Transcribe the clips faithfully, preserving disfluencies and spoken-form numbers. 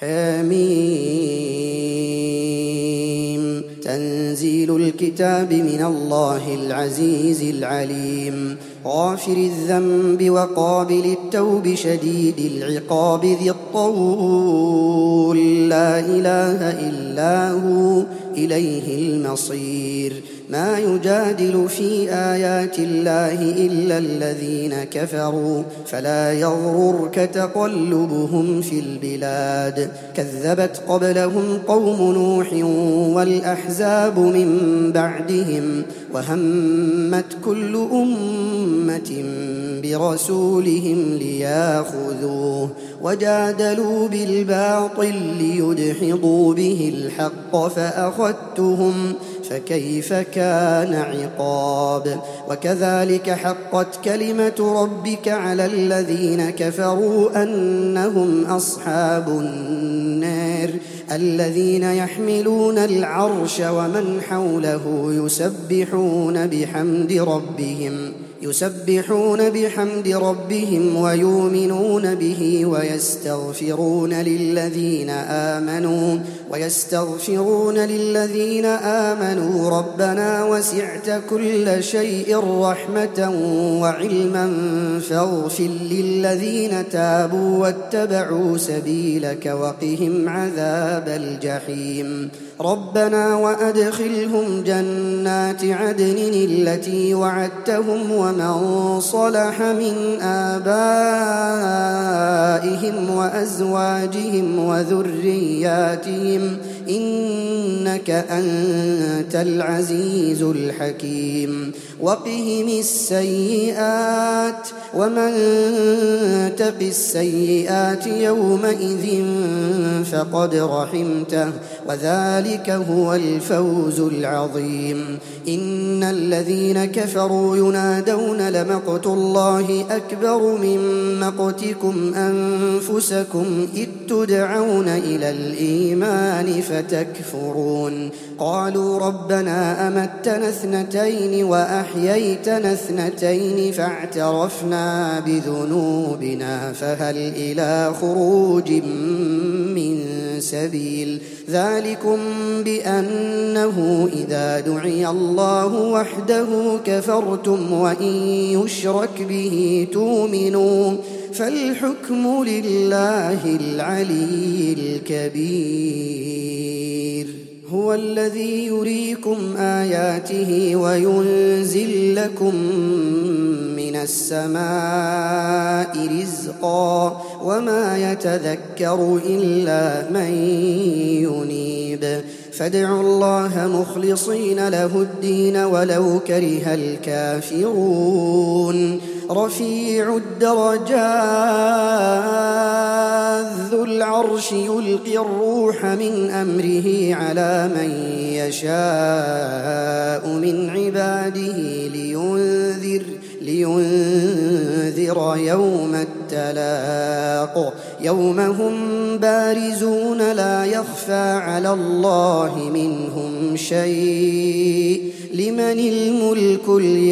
حميم. تنزيل الكتاب من الله العزيز العليم. غافر الذنب وقابل التوب شديد العقاب ذي الطول، لا إله إلا هو إليه المصير. ما يجادل في آيات الله إلا الذين كفروا، فلا يغررك تقلبهم في البلاد. كذبت قبلهم قوم نوح والأحزاب من بعدهم، وهمت كل أمة برسولهم لياخذوه، وجادلوا بالباطل ليدحضوا به الحق فأخذتهم، فكيف كان عقاب. وكذلك حقت كلمة ربك على الذين كفروا أنهم أصحاب النار، الذين يحملون العرش ومن حوله يسبحون بحمد ربهم يسبحون بحمد ربهم ويؤمنون به ويستغفرون للذين آمنوا ويستغفرون للذين آمنوا ربنا وسعت كل شيء رحمة وعلما فاغفر للذين تابوا واتبعوا سبيلك وقهم عذاب الجحيم. ربنا وأدخلهم جنات عدن التي وعدتهم ومن صلح من آبائهم وأزواجهم وذرياتهم إنك أنت العزيز الحكيم. وقهم السيئات ومن تق السيئات يومئذ فقد رحمته وذلك هو الفوز العظيم. إن الذين كفروا ينادون لمقت الله أكبر من مقتكم أنفسكم إذ تدعون إلى الإيمان فتكفرون. قالوا ربنا أمتنا اثنتين وأحييتنا اثنتين فاعترفنا بذنوبنا فهل إلى خروج من سبيل. ذلكم بأنه إذا دعي الله وحده كفرتم وإن يشرك به تؤمنوا فالحكم لله العلي الكبير. هو الذي يريكم آياته وينزل لكم من السماء رزقا وما يتذكر إلا من ينيب. فادعوا الله مخلصين له الدين ولو كره الكافرون. رفيع الدرجات ذو العرش يلقي الروح من أمره على من يشاء من عباده لينذر لينذر يوم التلاق يوم هم بارزون لا يخفى على الله منهم شيء. لمن الملك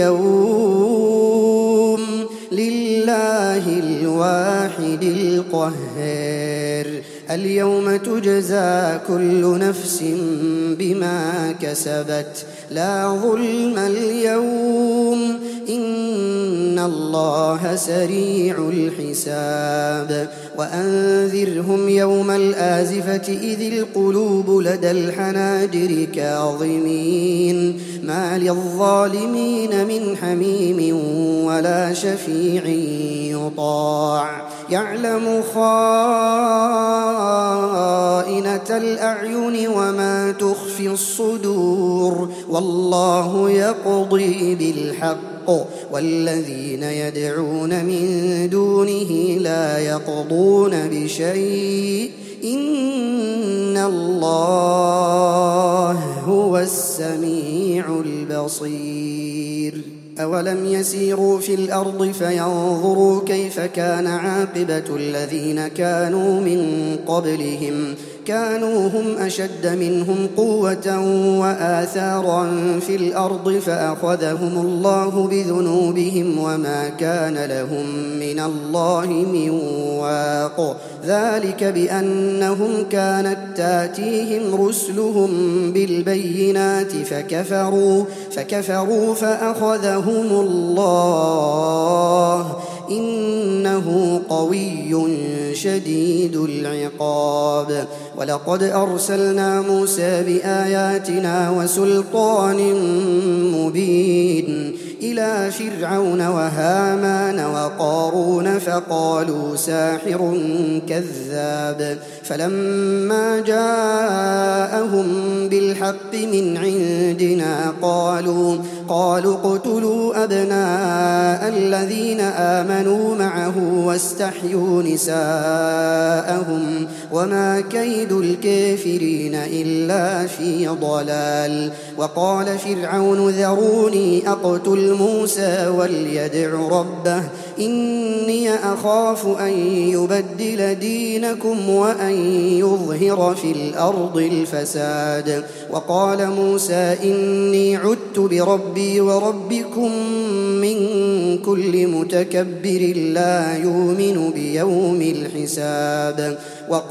اليوم لله الواحد القهار. اليوم تجزى كل نفس بما كسبت لا ظلم اليوم إن الله سريع الحساب. وأنذرهم يوم الآزفة إذ القلوب لدى الحناجر كاظمين ما للظالمين من حميم ولا شفيع يطاع. يعلم خائنة الأعين وما تخفي الصدور والله يقضي بالحق والذين يدعون من دونه لا يقضون بشيء إن الله هو السميع البصير. أولم يسيروا في الأرض فينظروا كيف كان عاقبة الذين كانوا من قبلهم كانوا هم أشد منهم قوة وآثارا في الأرض فأخذهم الله بذنوبهم وما كان لهم من الله من واق ذلك بأنهم كانت تاتيهم رسلهم بالبينات فكفروا فكفروا فأخذهم الله إنه قوي شديد العقاب ولقد أرسلنا موسى بآياتنا وسلطان مبين إلى فرعون وهامان وقارون فقالوا ساحر كذاب فلما جاءهم بالحق من عندنا قالوا قالوا اقتلوا أبناء الذين آمنوا معه واستحيوا نساءهم وما كيد الكافرين إلا في ضلال وقال فرعون ذروني أقتل موسى وليدع ربه إني أخاف أن يبدل دينكم وأن يظهر في الأرض الفساد وقال موسى إني عدت بربي وربكم من كل متكبر لا يؤمن بيوم الحساب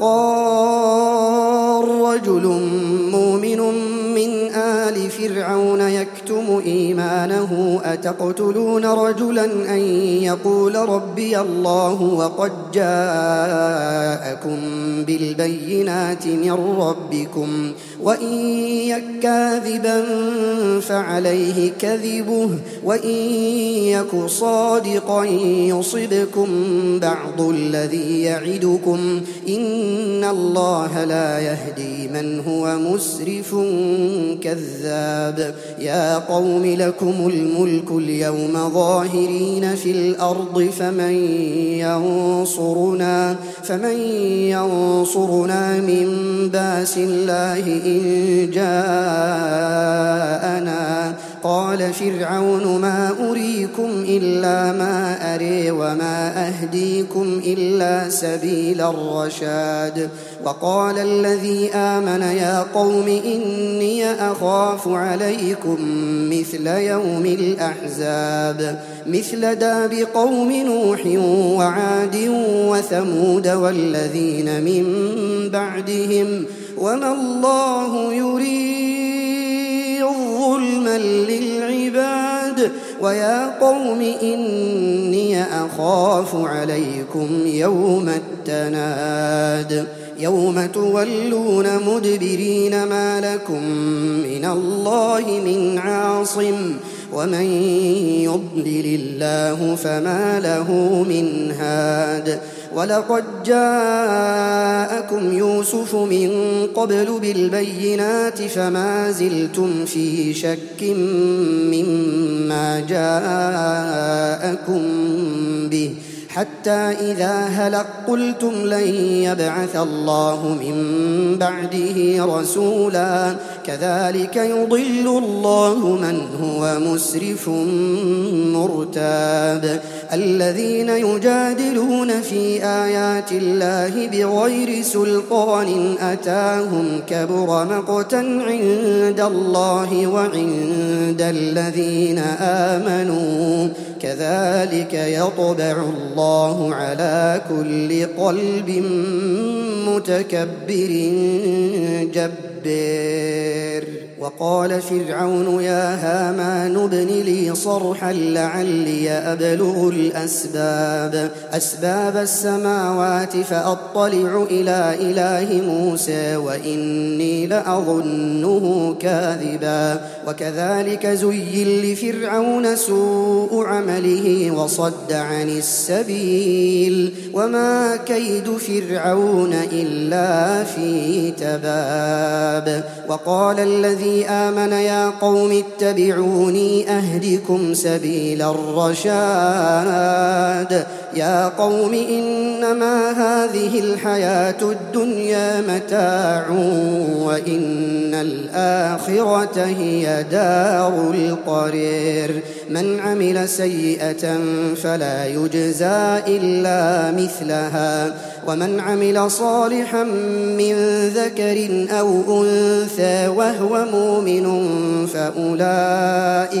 وقال رجل مؤمن من آل فرعون يكتم إيمانه أتقتلون رجلا أن يقول ربي الله وقد جاءكم بالبينات من ربكم وإن يك كاذبا فعليه كذبه وإن يك صادقا يصبكم بعض الذي يعدكم إن الله لا يهدي من هو مسرف كذاب يا قوم لكم الملك اليوم ظاهرين في الأرض فمن ينصرنا فمن ينصرنا من باس الله إن جاءنا قال فرعون ما أريكم إلا ما أري وما أهديكم إلا سبيل الرشاد وقال الذي آمن يا قوم إني أخاف عليكم مثل يوم الأحزاب مثل داب قوم نوح وعاد وثمود والذين من بعدهم وما الله يريد ظلما للعباد ويا قوم إني أخاف عليكم يوم التناد يوم تولون مدبرين ما لكم من الله من عاصم ومن يضلل الله فما له من هاد ولقد جاءكم يوسف من قبل بالبينات فما زلتم في شك مما جاءكم به حتى إذا هلق قلتم لن يبعث الله من بعده رسولا كذلك يضل الله من هو مسرف مرتاب الذين يجادلون في آيات الله بغير سلطان أتاهم كبر مقتا عند الله وعند الذين آمنوا كذلك يطبع الله على كل قلب متكبر جبار وقال فرعون يا هامان ابن لي صرحا لعلي أبلغ الأسباب أسباب السماوات فأطلع إلى إله موسى وإني لأظنه كاذبا وكذلك زين لفرعون سوء عمله وصد عن السبيل وما كيد فرعون إلا في تباب وقال الذي آمن يا قوم اتبعوني أهدكم سبيل الرشاد يا قوم إنما هذه الحياة الدنيا متاع وإن الآخرة هي دار القرير من عمل سيئة فلا يجزى إلا مثلها ومن عمل صالحا من ذكر أو أنثى وهو مؤمن فأولئك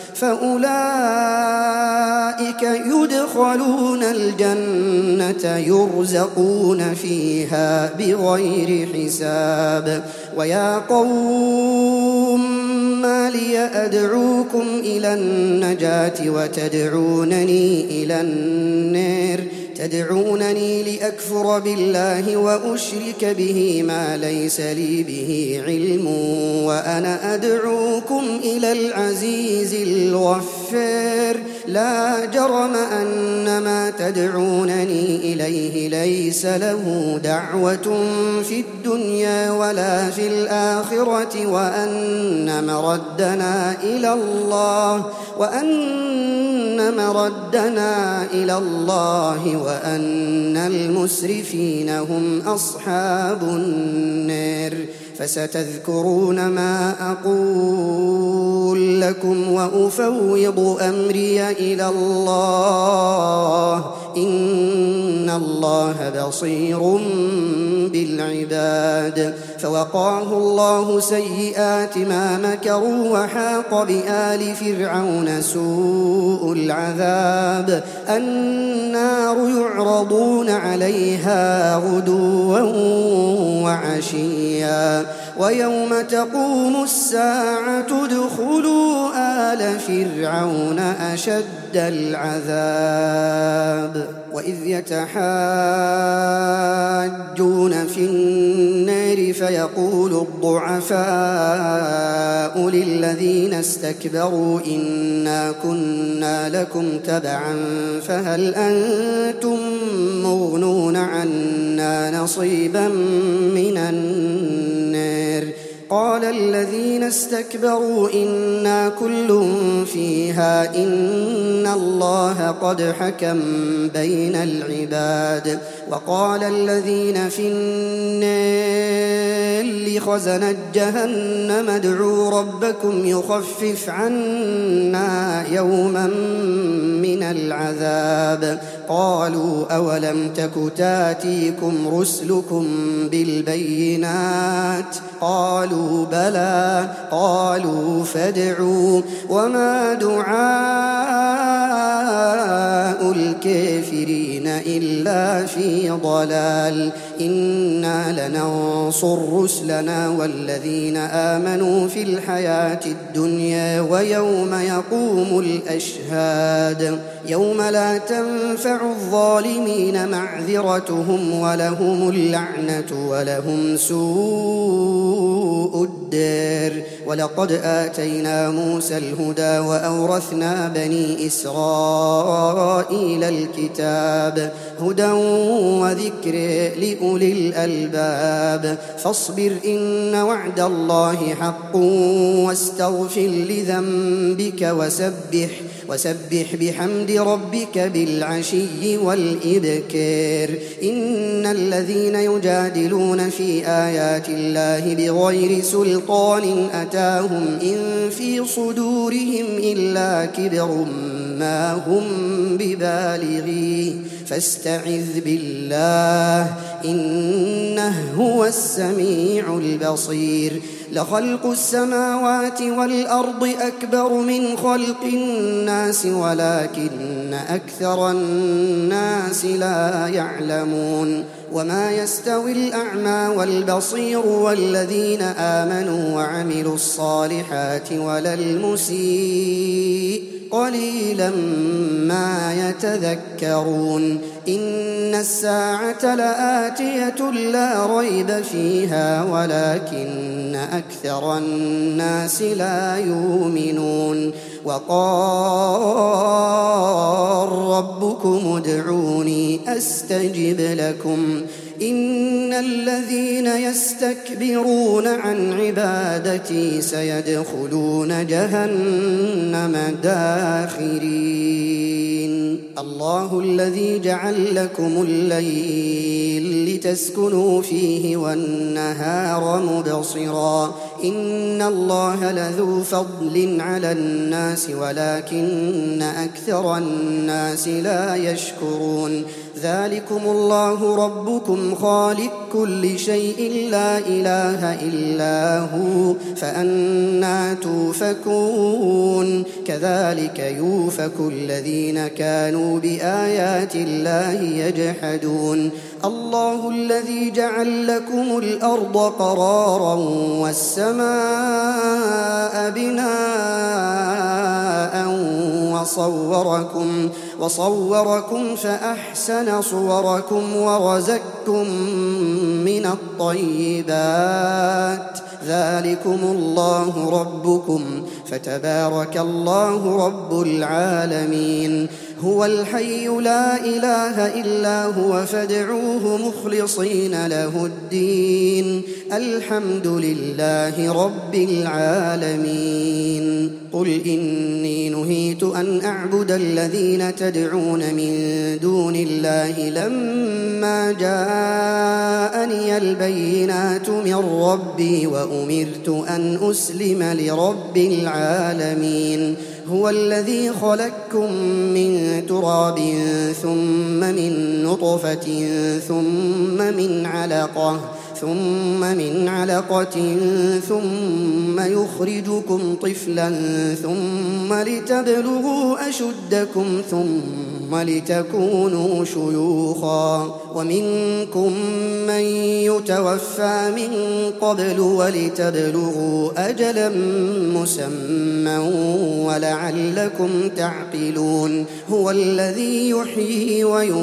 فأولئك يدخلون الجنة يرزقون فيها بغير حساب ويا قوم ما لي أدعوكم إلى النجاة وتدعونني إلى النار تدعونني لأكفر بالله وأشرك به ما ليس لي به علم وأنا أدعوكم إلى العزيز الغفار لا جرم أن ما تدعونني إليه ليس له دعوة في الدنيا ولا في الآخرة وأن مردنا إلى الله وأن مردنا إلى الله وأن المسرفين هم أصحاب النار فستذكرون ما أقول لكم وأفوض أمري إلى الله إن الله بصير بالعباد فوقاه الله سيئات ما مكروا وحاق بآل فرعون سوء العذاب النار يعرضون عليها غدوا وعشيا ويوم تقوم الساعة ادخلوا آل فرعون أشد العذاب وإذ يتحاجون في النار فيقول الضعفاء للذين استكبروا إنا كنا لكم تبعا فهل أنتم مغنون عنا نصيبا من النار قال الذين استكبروا إنا كل فيها إن الله قد حكم بين العباد وقال الذين في النار لخزنة جهنم ادعوا ربكم يخفف عنا يوما من العذاب قالوا أولم تك تاتيكم رسلكم بالبينات قالوا بلى قالوا فادعوا وما دعاء الكافرين إلا في ضلال إنا لننصر رسلنا والذين آمنوا في الحياة الدنيا ويوم يقوم الأشهاد يوم لا تنفع الظالمين معذرتهم ولهم اللعنة ولهم سوء الدار ولقد آتينا موسى الهدى وأورثنا بني إسرائيل الكتاب هدى وذكر لأولي الألباب فاصبر إن وعد الله حق واستغفر لذنبك وسبح وسبح بحمد ربك بالعشي والإبكار إن الذين يجادلون في آيات الله بغير سلطان أتاهم إن في صدورهم إلا كبر ما هم ببالغيه فاستعذ بالله إنه هو السميع البصير لخلق السماوات والأرض أكبر من خلق الناس ولكن أكثر الناس لا يعلمون وما يستوي الأعمى والبصير والذين آمنوا وعملوا الصالحات ولا المسيء قليلا ما يتذكرون إن الساعة لآتية لا ريب فيها ولكن أكثر الناس لا يؤمنون وقال ربكم ادعوني أستجب لكم إن الذين يستكبرون عن عبادتي سيدخلون جهنم داخرين الله الذي جعل لكم الليل لتسكنوا فيه والنهار مبصرا إن الله لذو فضل على الناس ولكن أكثر الناس لا يشكرون ذلكم الله ربكم خالق كل شيء لا إله إلا هو فأنى توفكون كذلك يؤفك الذين كانوا بآيات الله يجحدون الله الذي جعل لكم الأرض قرارا والسماء بناء وصوركم, وصوركم فأحسن صوركم ورزقكم من الطيبات ذلكم الله ربكم فتبارك الله رب العالمين هو الحي لا إله إلا هو فادعوه مخلصين له الدين الحمد لله رب العالمين قل إني نهيت أن أعبد الذين تدعون من دون الله لما جاءني البينات من ربي وأمرت أن أسلم لرب العالمين هو الذي خلقكم من تراب ثم من نطفة ثم من علقة ثم من علقة ثم يخرجكم طفلا ثم لتبلغوا أشدكم ثم لتكونوا شيوخا ومنكم من يتوفى من قبل ولتبلغوا أجلا مسمى ولعلكم تعقلون هو الذي يحيي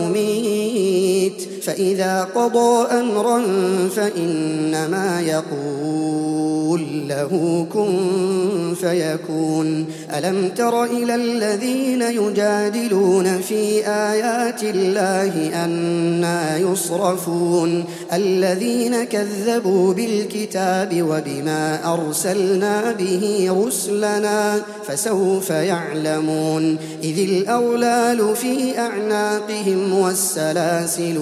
ويميت فإذا قضى أمرا فإنما يقول له كن فيكون ألم تر إلى الذين يجادلون في آيات الله أنى يصرفون الذين كذبوا بالكتاب وبما أرسلنا به رسلنا فسوف يعلمون إذ الأغلال في أعناقهم والسلاسل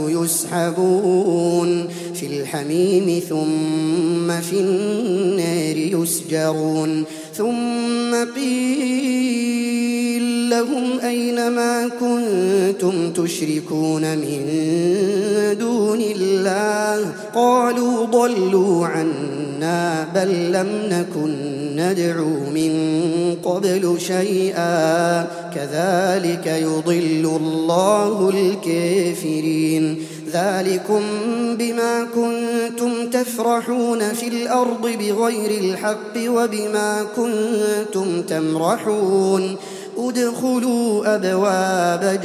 يسحبون في الحميم ثم في النار يسجرون ثم قيل لهم أين ما كنتم تشركون من دون الله قالوا ضلوا عنا بل لم نكن ندعو من قبل شيئا كذلك يضل الله الكافرين ذلكم بما كنتم تفرحون في الأرض بغير الحق وبما كنتم تمرحون ادخلوا أبواب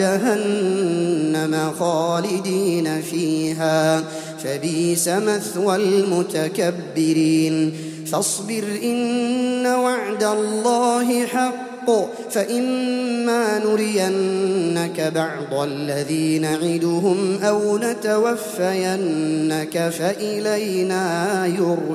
جهنم خالدين فيها فبئس مثوى المتكبرين فاصبر إن وعد الله حق فإما نرينك بعض الذي نعدهم أو نتوفينك فإلينا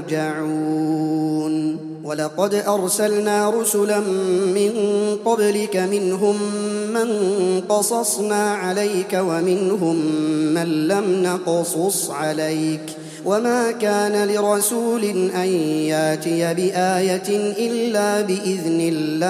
يرجعون ولقد أرسلنا رسلا من قبلك منهم من قصصنا عليك ومنهم من لم نقصص عليك وما كان لرسول أن ياتي بآية إلا بإذن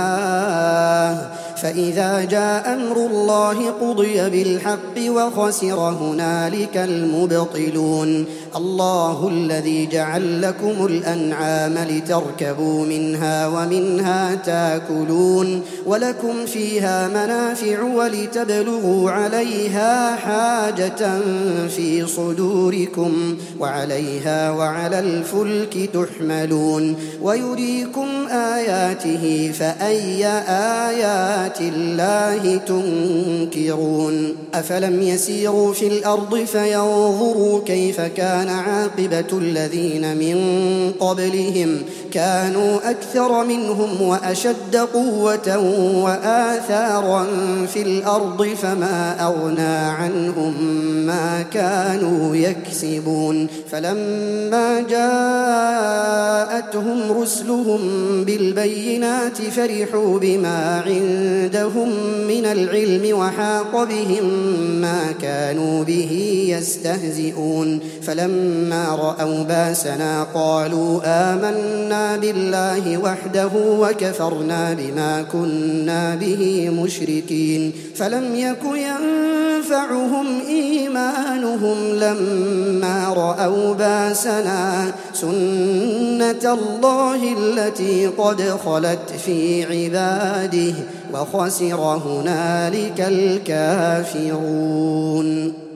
الله فإذا جاء أمر الله قضي بالحق وخسر هنالك المبطلون الله الذي جعل لكم الأنعام لتركبوا منها ومنها تاكلون ولكم فيها منافع ولتبلغوا عليها حاجة في صدوركم وعليها وعلى الفلك تحملون ويريكم آياته فأي آيات الله تنكرون أفلم يسيروا في الأرض فينظروا كيف كان عاقبة الذين من قبلهم كانوا أكثر منهم وأشد قوة وآثارا في الأرض فما أغنى عنهم ما كانوا يكسبون فلما جاءتهم رسلهم بالبينات فرحوا بما عندهم من العلم وحاق بهم ما كانوا به يستهزئون فلما رأوا باسنا قالوا آمنا بالله وحده وكفرنا بما كنا به مشركين فلم يك ينفعهم إيمانهم لما رأوا باسنا سنة الله التي قد خلت في عباده وخسر هنالك الكافرون.